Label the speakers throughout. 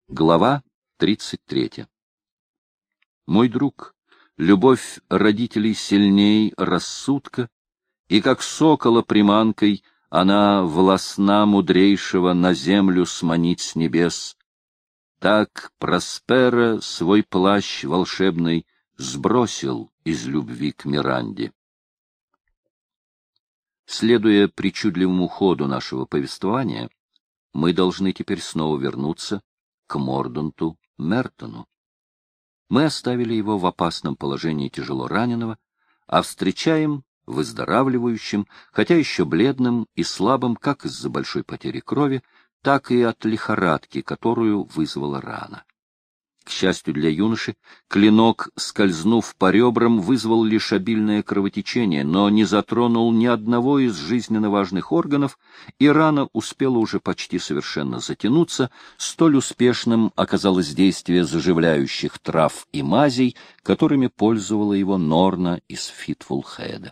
Speaker 1: Глава 33. Мой друг, любовь родителей сильней рассудка, и как сокола приманкой она властна мудрейшего на землю сманить с небес. Так Проспера свой плащ волшебный сбросил из любви к Миранде. Следуя причудливому ходу нашего повествования, мы должны теперь снова вернуться к Морданту Мертону. Мы оставили его в опасном положении тяжело раненого, а встречаем выздоравливающим, хотя еще бледным и слабым как из-за большой потери крови, так и от лихорадки, которую вызвала рана. К счастью для юноши, клинок, скользнув по ребрам, вызвал лишь обильное кровотечение, но не затронул ни одного из жизненно важных органов, и рана успела уже почти совершенно затянуться, столь успешным оказалось действие заживляющих трав и мазей, которыми пользовала его Норна из Фитфулхеда.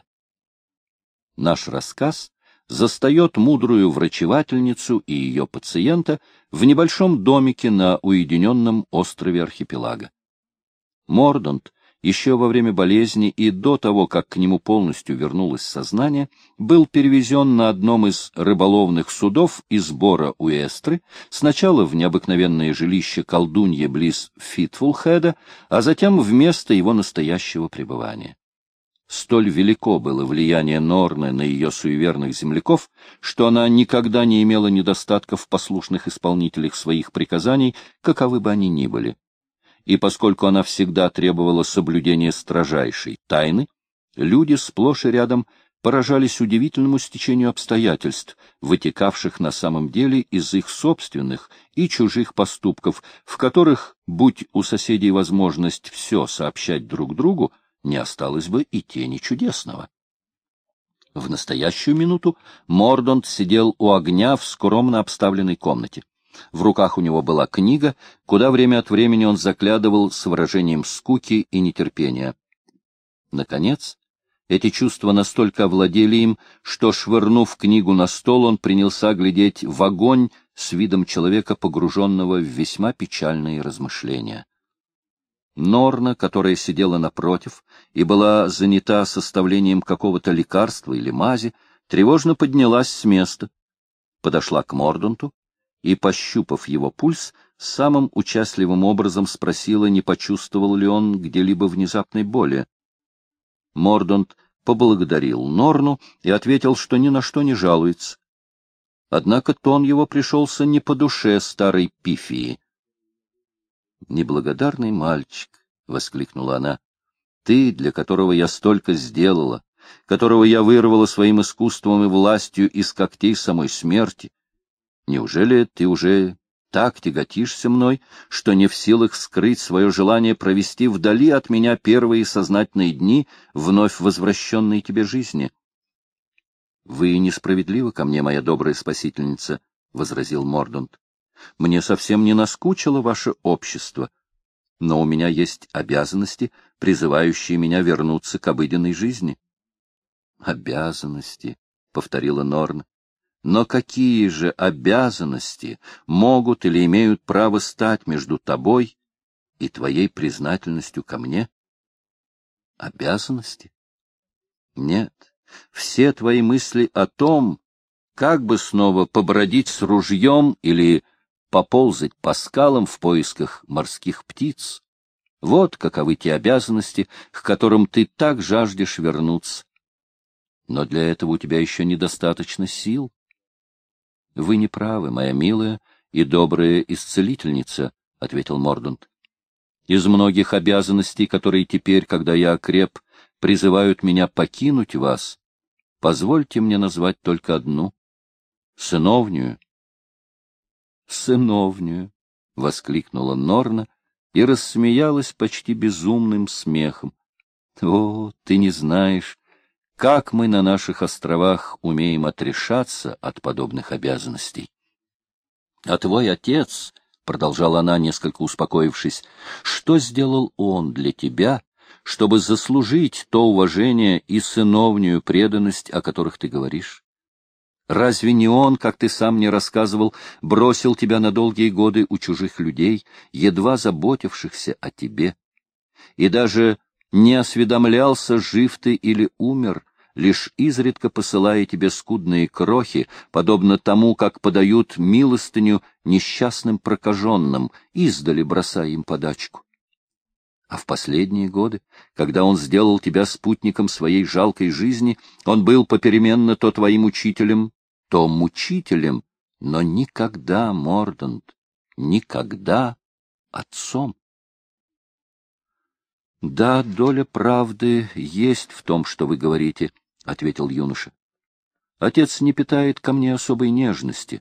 Speaker 1: Наш рассказ застает мудрую врачевательницу и ее пациента в небольшом домике на уединенном острове архипелага. Мордант еще во время болезни и до того, как к нему полностью вернулось сознание, был перевезен на одном из рыболовных судов из Бора Уэстры, сначала в необыкновенное жилище колдуньи близ Фитфулхеда, а затем в место его настоящего пребывания. Столь велико было влияние Норны на ее суеверных земляков, что она никогда не имела недостатков в послушных исполнителях своих приказаний, каковы бы они ни были. И поскольку она всегда требовала соблюдения строжайшей тайны, люди сплошь и рядом поражались удивительному стечению обстоятельств, вытекавших на самом деле из их собственных и чужих поступков, в которых, будь у соседей возможность все сообщать друг другу, не осталось бы и тени чудесного. В настоящую минуту Мордант сидел у огня в скромно обставленной комнате. В руках у него была книга, куда время от времени он заглядывал с выражением скуки и нетерпения. Наконец, эти чувства настолько овладели им, что, швырнув книгу на стол, он принялся глядеть в огонь с видом человека, погруженного в весьма печальные размышления. Норна, которая сидела напротив и была занята составлением какого-то лекарства или мази, тревожно поднялась с места, подошла к Морданту и, пощупав его пульс, самым участливым образом спросила, не почувствовал ли он где-либо внезапной боли. Мордант поблагодарил Норну и ответил, что ни на что не жалуется. Однако тон его пришелся не по душе старой Пифии. «Неблагодарный мальчик!» — воскликнула она. «Ты, для которого я столько сделала, которого я вырвала своим искусством и властью из когтей самой смерти, неужели ты уже так тяготишься мной, что не в силах скрыть свое желание провести вдали от меня первые сознательные дни вновь возвращенной тебе жизни?» «Вы несправедливы ко мне, моя добрая спасительница», — возразил Мордант. «Мне совсем не наскучило ваше общество, но у меня есть обязанности, призывающие меня вернуться к обыденной жизни». «Обязанности», — повторила Норна. «Но какие же обязанности могут или имеют право стать между тобой и твоей признательностью ко мне?» «Обязанности? Нет, все твои мысли о том, как бы снова побродить с ружьем или поползать по скалам в поисках морских птиц. Вот каковы те обязанности, к которым ты так жаждешь вернуться. Но для этого у тебя еще недостаточно сил. — Вы не правы, моя милая и добрая исцелительница, — ответил Мордант. — Из многих обязанностей, которые теперь, когда я окреп, призывают меня покинуть вас, позвольте мне назвать только одну — сыновнюю. «Сыновнюю!» — воскликнула Норна и рассмеялась почти безумным смехом. «О, ты не знаешь, как мы на наших островах умеем отрешаться от подобных обязанностей!» «А твой отец, — продолжала она, несколько успокоившись, — что сделал он для тебя, чтобы заслужить то уважение и сыновнюю преданность, о которых ты говоришь? Разве не он, как ты сам мне рассказывал, бросил тебя на долгие годы у чужих людей, едва заботившихся о тебе, и даже не осведомлялся, жив ты или умер, лишь изредка посылая тебе скудные крохи, подобно тому, как подают милостыню несчастным прокаженным, издали бросая им подачку? А в последние годы, когда он сделал тебя спутником своей жалкой жизни, он был попеременно то твоим учителем, то мучителем, но никогда, Мордант, никогда отцом. — Да, доля правды есть в том, что вы говорите, — ответил юноша. — Отец не питает ко мне особой нежности.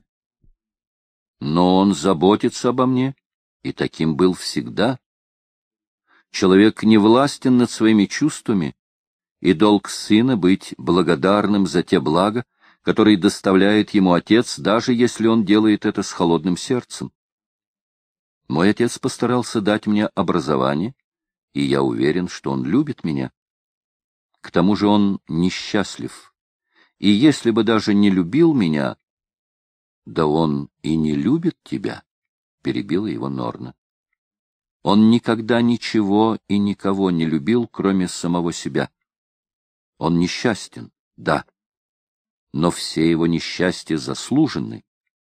Speaker 1: Но он заботится обо мне, и таким был всегда. Человек не властен над своими чувствами, и долг сына быть благодарным за те блага, которые доставляет ему отец, даже если он делает это с холодным сердцем. Мой отец постарался дать мне образование, и я уверен, что он любит меня. К тому же он несчастлив, и если бы даже не любил меня, да он и не любит тебя, — перебила его Норна. Он никогда ничего и никого не любил, кроме самого себя. Он несчастен, да, но все его несчастья заслужены.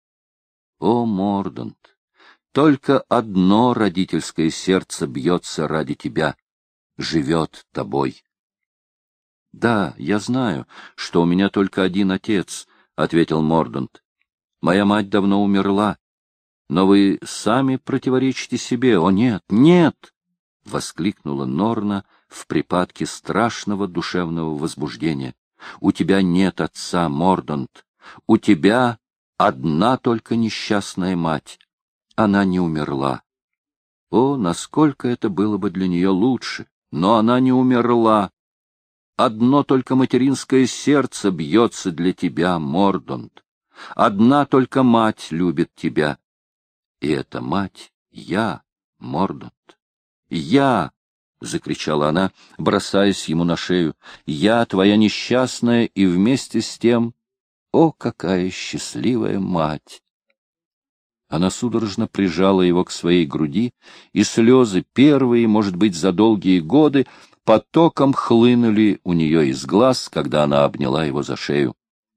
Speaker 1: О, Мордант, только одно родительское сердце бьется ради тебя, живет тобой. — Да, я знаю, что у меня только один отец, — ответил Мордант. — Моя мать давно умерла. Но вы сами противоречите себе. О, нет, нет! — воскликнула Норна в припадке страшного душевного возбуждения. — У тебя нет отца, Мордант. У тебя одна только несчастная мать. Она не умерла. О, насколько это было бы для нее лучше! Но она не умерла. Одно только материнское сердце бьется для тебя, Мордант. Одна только мать любит тебя. И эта мать — я, Мордант. Я! — закричала она, бросаясь ему на шею. — Я твоя несчастная и вместе с тем... О, какая счастливая мать! Она судорожно прижала его к своей груди, и слезы, первые, может быть, за долгие годы, потоком хлынули у нее из глаз, когда она обняла его за шею.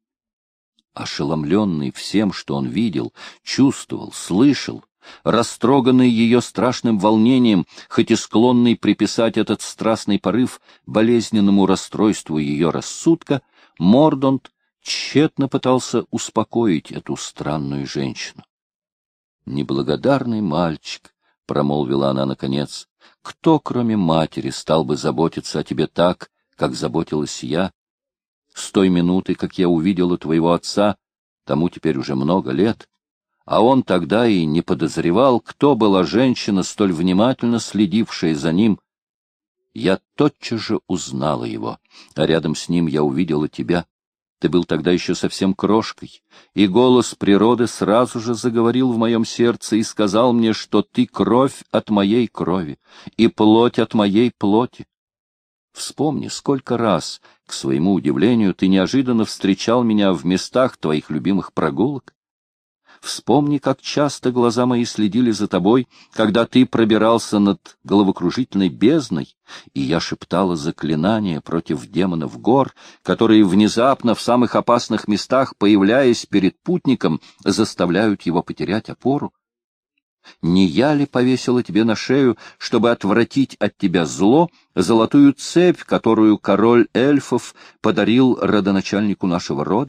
Speaker 1: Ошеломленный всем, что он видел, чувствовал, слышал, растроганный ее страшным волнением, хоть и склонный приписать этот страстный порыв болезненному расстройству ее рассудка, Мордант тщетно пытался успокоить эту странную женщину. «Неблагодарный мальчик», — промолвила она наконец, — «кто, кроме матери, стал бы заботиться о тебе так, как заботилась я? С той минуты, как я увидела твоего отца, тому теперь уже много лет, а он тогда и не подозревал, кто была женщина, столь внимательно следившая за ним. Я тотчас же узнала его, а рядом с ним я увидела тебя. Ты был тогда еще совсем крошкой, и голос природы сразу же заговорил в моем сердце и сказал мне, что ты кровь от моей крови и плоть от моей плоти. Вспомни, сколько раз, к своему удивлению, ты неожиданно встречал меня в местах твоих любимых прогулок. Вспомни, как часто глаза мои следили за тобой, когда ты пробирался над головокружительной бездной, и я шептала заклинания против демонов гор, которые внезапно в самых опасных местах, появляясь перед путником, заставляют его потерять опору. Не я ли повесила тебе на шею, чтобы отвратить от тебя зло, золотую цепь, которую король эльфов подарил родоначальнику нашего рода?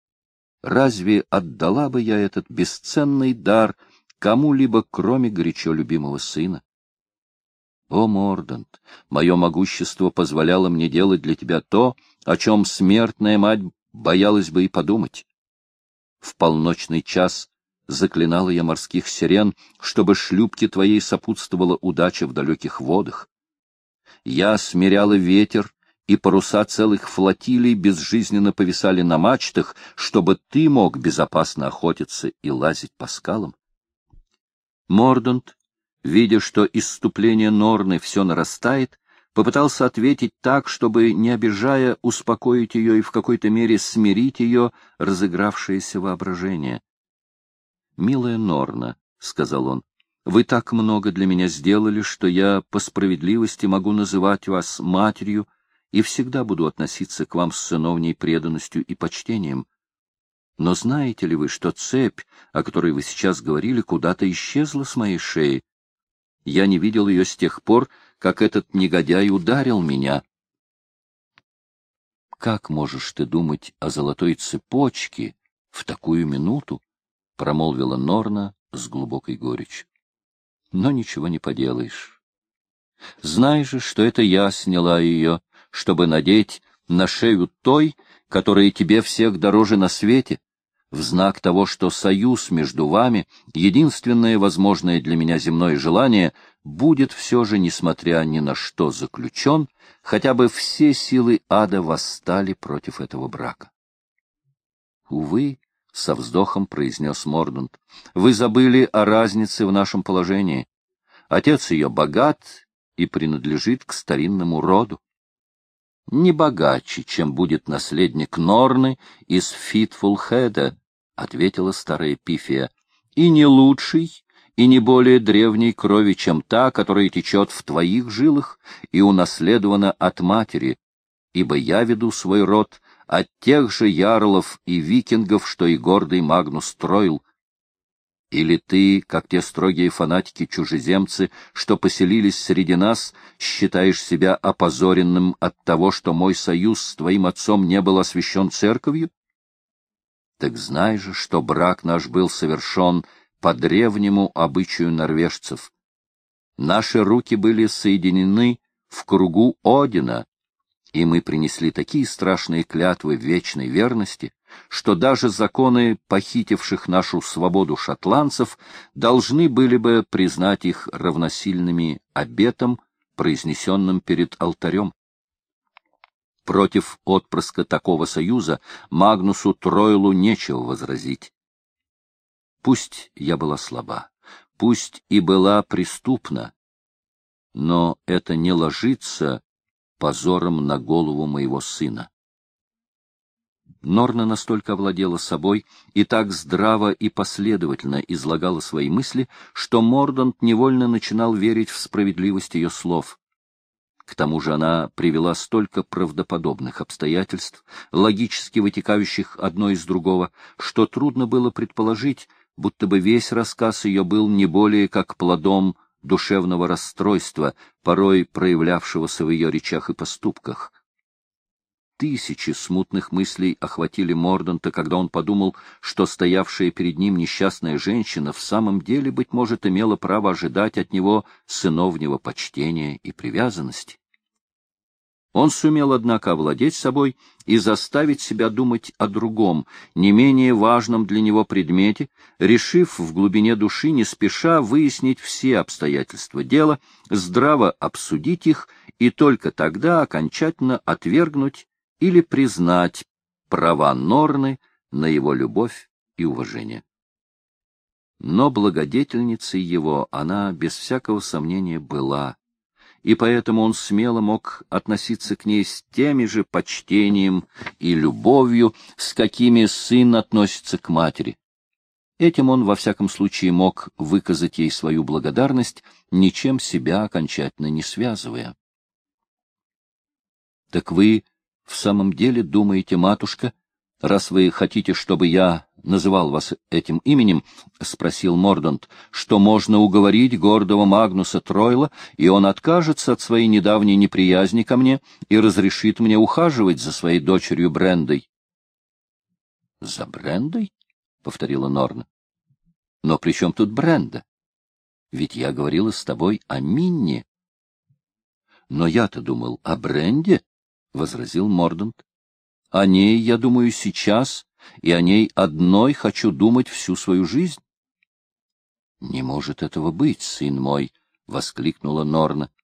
Speaker 1: Разве отдала бы я этот бесценный дар кому-либо, кроме горячо любимого сына? О, Мордант, мое могущество позволяло мне делать для тебя то, о чем смертная мать боялась бы и подумать. В полночный час заклинала я морских сирен, чтобы шлюпке твоей сопутствовала удача в далеких водах. Я смиряла ветер, и паруса целых флотилий безжизненно повисали на мачтах, чтобы ты мог безопасно охотиться и лазить по скалам. Мордант, видя, что исступление Норны все нарастает, попытался ответить так, чтобы, не обижая, успокоить ее и в какой-то мере смирить ее разыгравшееся воображение. «Милая Норна», — сказал он, — «вы так много для меня сделали, что я по справедливости могу называть вас матерью и всегда буду относиться к вам с сыновней преданностью и почтением. Но знаете ли вы, что цепь, о которой вы сейчас говорили, куда-то исчезла с моей шеи? Я не видел ее с тех пор, как этот негодяй ударил меня». «Как можешь ты думать о золотой цепочке в такую минуту?» — промолвила Норна с глубокой горечью. «Но ничего не поделаешь. Знай же, что это я сняла ее, чтобы надеть на шею той, которая тебе всех дороже на свете, в знак того, что союз между вами, единственное возможное для меня земное желание, будет все же, несмотря ни на что, заключен, хотя бы все силы ада восстали против этого брака». «Увы», — со вздохом произнес Мордант, — «вы забыли о разнице в нашем положении. Отец ее богат и принадлежит к старинному роду. Не богаче, чем будет наследник Норны из Фитфулхеда», — ответила старая Пифия, — «и не лучший, и не более древней крови, чем та, которая течет в твоих жилах и унаследована от матери, ибо я веду свой род от тех же ярлов и викингов, что и гордый Магнус Тройл. Или ты, как те строгие фанатики-чужеземцы, что поселились среди нас, считаешь себя опозоренным от того, что мой союз с твоим отцом не был освящен церковью? Так знай же, что брак наш был совершен по древнему обычаю норвежцев. Наши руки были соединены в кругу Одина, и мы принесли такие страшные клятвы вечной верности, что даже законы похитивших нашу свободу шотландцев должны были бы признать их равносильными обетам, произнесенным перед алтарем. Против отпрыска такого союза Магнусу Тройлу нечего возразить. Пусть я была слаба, пусть и была преступна, но это не ложится позором на голову моего сына. Норна настолько овладела собой и так здраво и последовательно излагала свои мысли, что Мордант невольно начинал верить в справедливость ее слов. К тому же она привела столько правдоподобных обстоятельств, логически вытекающих одно из другого, что трудно было предположить, будто бы весь рассказ ее был не более как плодом душевного расстройства, порой проявлявшегося в ее речах и поступках. Тысячи смутных мыслей охватили Морданта, когда он подумал, что стоявшая перед ним несчастная женщина в самом деле, быть может, имела право ожидать от него сыновнего почтения и привязанности. Он сумел, однако, овладеть собой и заставить себя думать о другом, не менее важном для него предмете, решив в глубине души не спеша выяснить все обстоятельства дела, здраво обсудить их и только тогда окончательно отвергнуть или признать права Норны на его любовь и уважение. Но благодетельницей его она без всякого сомнения была, и поэтому он смело мог относиться к ней с теми же почтением и любовью, с какими сын относится к матери. Этим он, во всяком случае, мог выказать ей свою благодарность, ничем себя окончательно не связывая. — Так вы в самом деле думаете, матушка, раз вы хотите, чтобы я называл вас этим именем, — спросил Мордант, — что можно уговорить гордого Магнуса Тройла, и он откажется от своей недавней неприязни ко мне и разрешит мне ухаживать за своей дочерью Брендой? — За Брендой? — повторила Норна. — Но при чем тут Бренда? Ведь я говорила с тобой о Минне. — Но я-то думал о Бренде, — возразил Мордант. — О ней я думаю сейчас, и о ней одной хочу думать всю свою жизнь. — Не может этого быть, сын мой, — воскликнула Норна.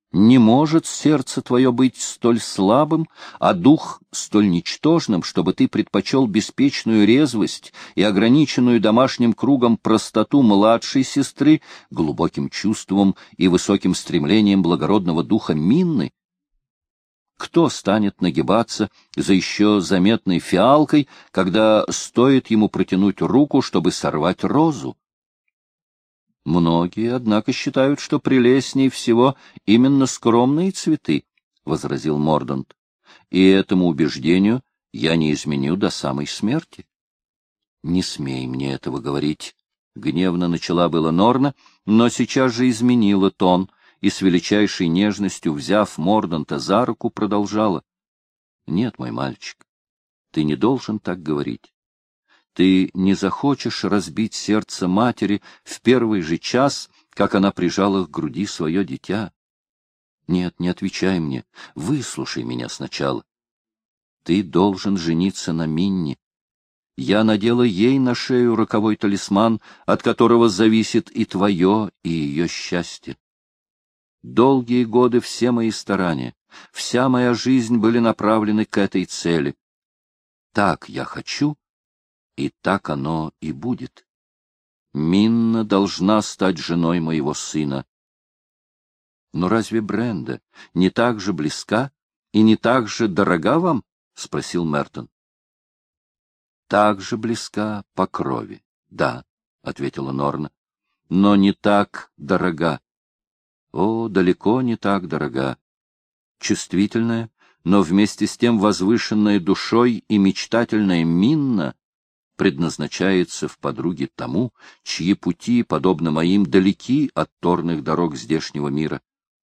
Speaker 1: Не может сердце твое быть столь слабым, а дух столь ничтожным, чтобы ты предпочел беспечную резвость и ограниченную домашним кругом простоту младшей сестры, глубоким чувством и высоким стремлением благородного духа Минны? Кто станет нагибаться за еще заметной фиалкой, когда стоит ему протянуть руку, чтобы сорвать розу? Многие, однако, считают, что прелестней всего именно скромные цветы, — возразил Мордант, — и этому убеждению я не изменю до самой смерти. — Не смей мне этого говорить, — гневно начала было Норна, но сейчас же изменила тон и с величайшей нежностью, взяв Морданта за руку, продолжала. — Нет, мой мальчик, ты не должен так говорить. Ты не захочешь разбить сердце матери в первый же час, как она прижала к груди свое дитя. Нет, не отвечай мне, выслушай меня сначала. Ты должен жениться на Минни. Я надела ей на шею роковой талисман, от которого зависит и твое, и ее счастье. Долгие годы все мои старания, вся моя жизнь были направлены к этой цели. Так я хочу, и так оно и будет. Минна должна стать женой моего сына. Но разве Бренда не так же близка и не так же дорога вам? — спросил Мертон. — Так же близка по крови, да, — ответила Норна, — но не так дорога. О, далеко не так дорога. Чувствительная, но вместе с тем возвышенная душой и мечтательная Минна предназначается в подруге тому, чьи пути, подобно моим, далеки от торных дорог здешнего мира.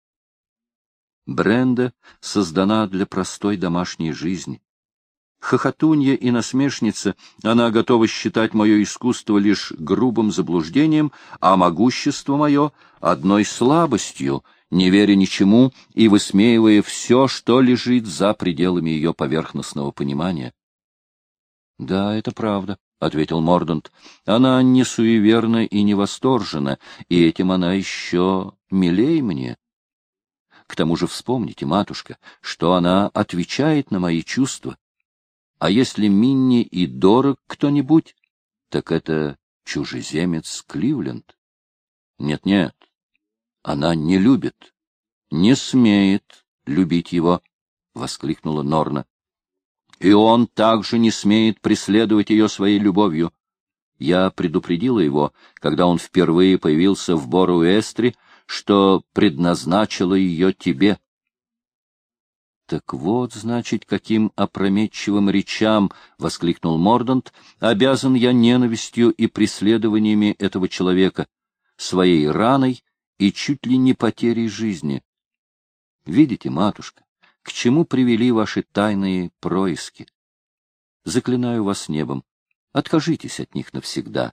Speaker 1: Бренда создана для простой домашней жизни. Хохотунья и насмешница, она готова считать мое искусство лишь грубым заблуждением, а могущество мое — одной слабостью, не веря ничему и высмеивая все, что лежит за пределами ее поверхностного понимания. — Да, это правда, — ответил Мордант. — Она не суеверна и не восторжена, и этим она еще милей мне. К тому же вспомните, матушка, что она отвечает на мои чувства. А если Минни и дорог кто-нибудь, так это чужеземец Кливленд. Нет-нет, она не любит, не смеет любить его, — воскликнула Норна. И он также не смеет преследовать ее своей любовью. Я предупредила его, когда он впервые появился в Боруэстре, что предназначила ее тебе. — Так вот, значит, каким опрометчивым речам, — воскликнул Мордант, — обязан я ненавистью и преследованиями этого человека, своей раной и чуть ли не потерей жизни. Видите, матушка, к чему привели ваши тайные происки? Заклинаю вас небом, откажитесь от них навсегда.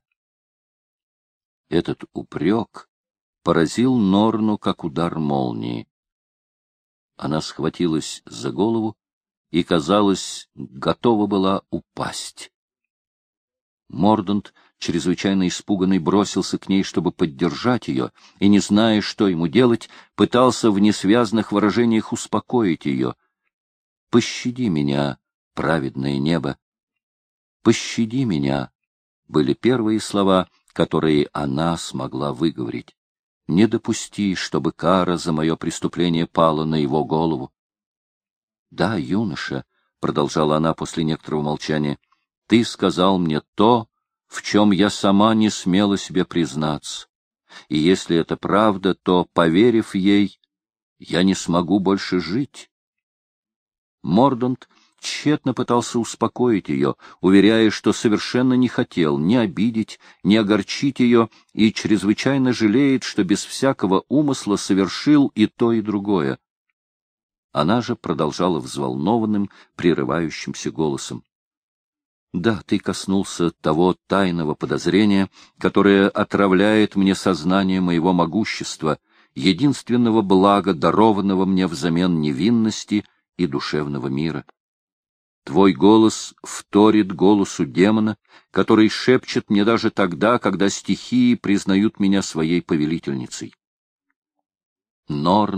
Speaker 1: Этот упрек поразил Норну, как удар молнии. Она схватилась за голову и, казалось, готова была упасть. Мордант, чрезвычайно испуганный, бросился к ней, чтобы поддержать ее, и, не зная, что ему делать, пытался в несвязных выражениях успокоить ее. «Пощади меня, праведное небо! Пощади меня!» были первые слова, которые она смогла выговорить. «Не допусти, чтобы кара за мое преступление пала на его голову». «Да, юноша», — продолжала она после некоторого молчания, — «ты сказал мне то, в чем я сама не смела себе признаться. И если это правда, то, поверив ей, я не смогу больше жить». Мордант тщетно пытался успокоить ее, уверяя, что совершенно не хотел ни обидеть, ни огорчить ее, и чрезвычайно жалеет, что без всякого умысла совершил и то, и другое. Она же продолжала взволнованным, прерывающимся голосом. «Да, ты коснулся того тайного подозрения, которое отравляет мне сознание моего могущества, единственного блага, дарованного мне взамен невинности и душевного мира. Твой голос вторит голосу демона, который шепчет мне даже тогда, когда стихии признают меня своей повелительницей. Норна,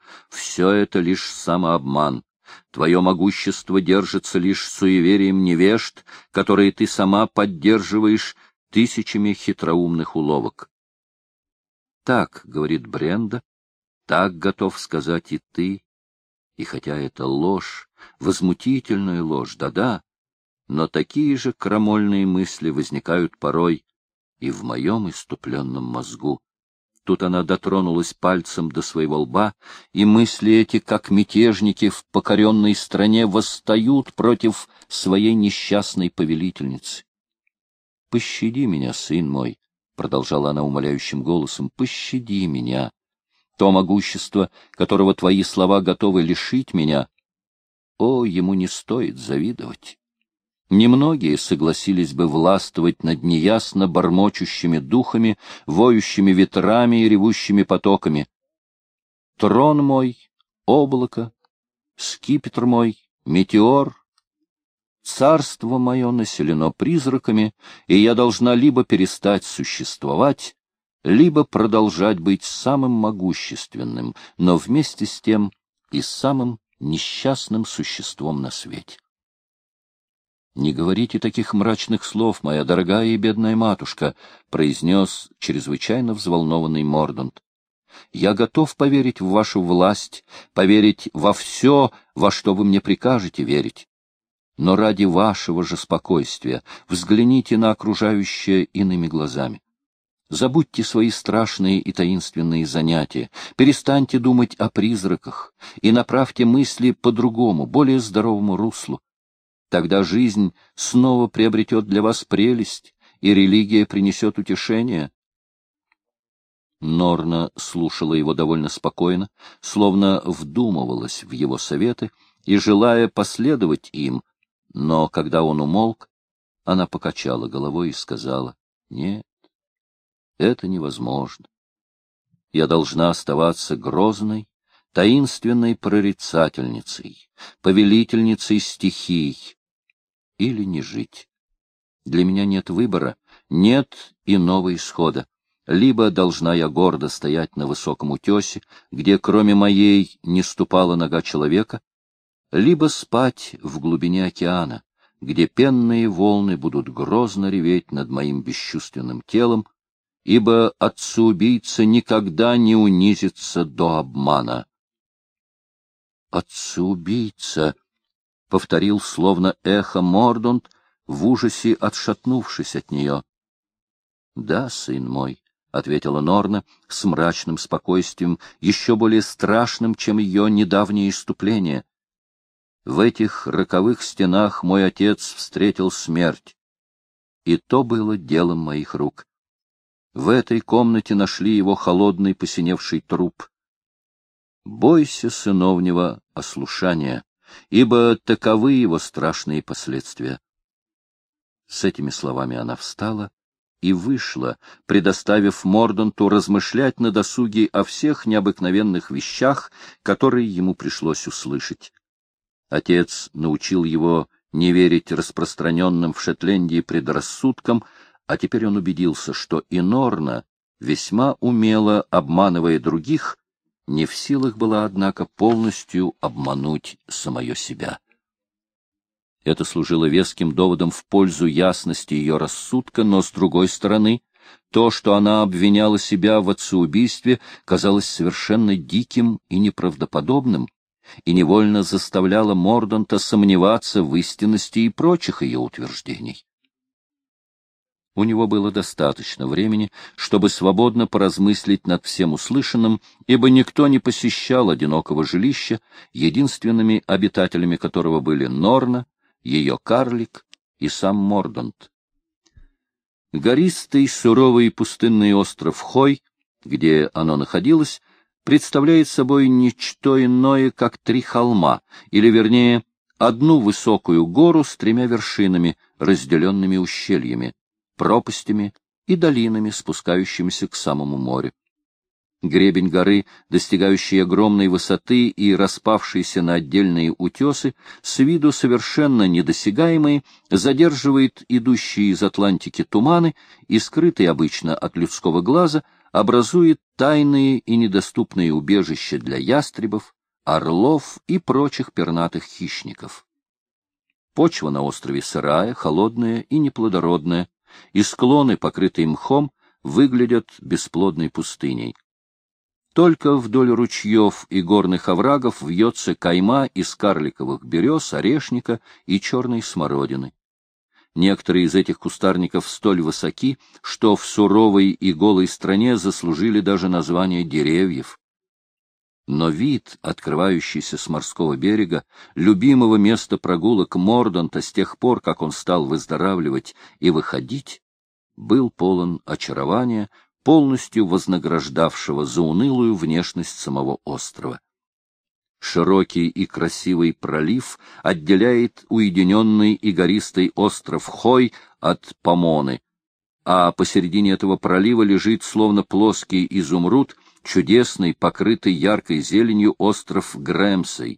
Speaker 1: Все это лишь самообман. Твое могущество держится лишь суеверием невежд, которые ты сама поддерживаешь тысячами хитроумных уловок. Так, — говорит Бренда, — так готов сказать и ты. И хотя это ложь, возмутительная ложь, да-да, но такие же крамольные мысли возникают порой и в моем иступленном мозгу. Тут она дотронулась пальцем до своего лба, и мысли эти, как мятежники в покоренной стране, восстают против своей несчастной повелительницы. — Пощади меня, сын мой, — продолжала она умоляющим голосом, — пощади меня. То могущество, которого твои слова готовы лишить меня, ему не стоит завидовать. Немногие согласились бы властвовать над неясно бормочущими духами, воющими ветрами и ревущими потоками. Трон мой — облако, скипетр мой — метеор, царство мое населено призраками, и я должна либо перестать существовать, либо продолжать быть самым могущественным, но вместе с тем и самым несчастным существом на свете. «Не говорите таких мрачных слов, моя дорогая и бедная матушка», — произнес чрезвычайно взволнованный Мордант. «Я готов поверить в вашу власть, поверить во все, во что вы мне прикажете верить. Но ради вашего же спокойствия взгляните на окружающее иными глазами. Забудьте свои страшные и таинственные занятия, перестаньте думать о призраках и направьте мысли по другому, более здоровому руслу. Тогда жизнь снова приобретет для вас прелесть, и религия принесет утешение». Норна слушала его довольно спокойно, словно вдумывалась в его советы и желая последовать им, но когда он умолк, она покачала головой и сказала: «Нет, это невозможно. Я должна оставаться грозной, таинственной прорицательницей, повелительницей стихий, или не жить. Для меня нет выбора, нет иного исхода. Либо должна я гордо стоять на высоком утесе, где кроме моей не ступала нога человека, либо спать в глубине океана, где пенные волны будут грозно реветь над моим бесчувственным телом, ибо отца-убийца никогда не унизится до обмана. «Отца-убийца!» — повторил словно эхо Мордант, в ужасе отшатнувшись от нее. — Да, сын мой, — ответила Норна с мрачным спокойствием, еще более страшным, чем ее недавнее исступление. — В этих роковых стенах мой отец встретил смерть, и то было делом моих рук. В этой комнате нашли его холодный посиневший труп. Бойся сыновнего ослушания, ибо таковы его страшные последствия. С этими словами она встала и вышла, предоставив Морданту размышлять на досуге о всех необыкновенных вещах, которые ему пришлось услышать. Отец научил его не верить распространенным в Шотландии предрассудкам, а теперь он убедился, что и Норна, весьма умело обманывая других, не в силах была, однако, полностью обмануть самое себя. Это служило веским доводом в пользу ясности ее рассудка, но, с другой стороны, то, что она обвиняла себя в отцеубийстве, казалось совершенно диким и неправдоподобным, и невольно заставляло Морданта сомневаться в истинности и прочих ее утверждений. У него было достаточно времени, чтобы свободно поразмыслить над всем услышанным, ибо никто не посещал одинокого жилища, единственными обитателями которого были Норна, ее карлик и сам Мордант. Гористый, суровый пустынный остров Хой, где оно находилось, представляет собой ничто иное, как 3 холма, или, вернее, одну высокую гору с 3 вершинами, разделенными ущельями, пропастями и долинами, спускающимися к самому морю. Гребень горы, достигающий огромной высоты и распавшийся на отдельные утесы, с виду совершенно недосягаемые, задерживает идущие из Атлантики туманы и, скрытый обычно от людского глаза, образует тайные и недоступные убежища для ястребов, орлов и прочих пернатых хищников. Почва на острове сырая, холодная и неплодородная, и склоны, покрытые мхом, выглядят бесплодной пустыней. Только вдоль ручьев и горных оврагов вьется кайма из карликовых берез, орешника и черной смородины. Некоторые из этих кустарников столь высоки, что в суровой и голой стране заслужили даже название деревьев. Но вид, открывающийся с морского берега, любимого места прогулок Мордонта с тех пор, как он стал выздоравливать и выходить, был полон очарования, полностью вознаграждавшего за унылую внешность самого острова. Широкий и красивый пролив отделяет уединенный и гористый остров Хой от Помоны, а посередине этого пролива лежит, словно плоский изумруд, чудесный, покрытый яркой зеленью остров Грэмсей.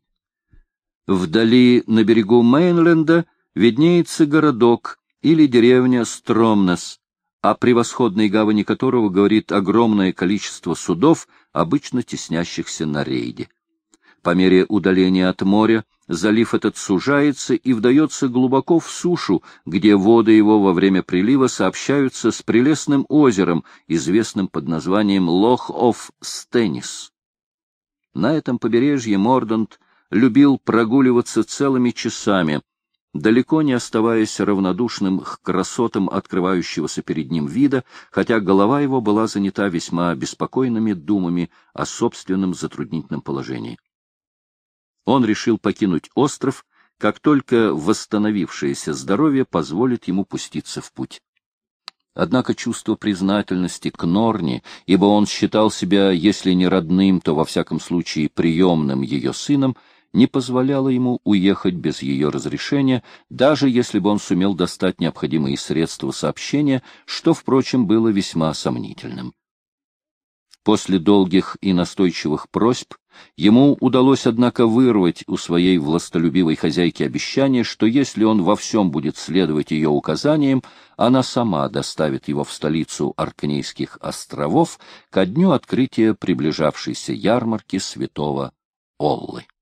Speaker 1: Вдали, на берегу Мейнленда, виднеется городок или деревня Стромнес, о превосходной гавани которого говорит огромное количество судов, обычно теснящихся на рейде. По мере удаления от моря залив этот сужается и вдается глубоко в сушу, где воды его во время прилива сообщаются с прелестным озером, известным под названием Лох-оф-Стеннис. На этом побережье Мордонт любил прогуливаться целыми часами, далеко не оставаясь равнодушным к красотам открывающегося перед ним вида, хотя голова его была занята весьма беспокойными думами о собственном затруднительном положении. Он решил покинуть остров, как только восстановившееся здоровье позволит ему пуститься в путь. Однако чувство признательности к Норне, ибо он считал себя, если не родным, то во всяком случае приемным ее сыном, не позволяло ему уехать без ее разрешения, даже если бы он сумел достать необходимые средства сообщения, что, впрочем, было весьма сомнительным. После долгих и настойчивых просьб ему удалось, однако, вырвать у своей властолюбивой хозяйки обещание, что если он во всем будет следовать ее указаниям, она сама доставит его в столицу Оркнейских островов ко дню открытия приближавшейся ярмарки святого Оллы.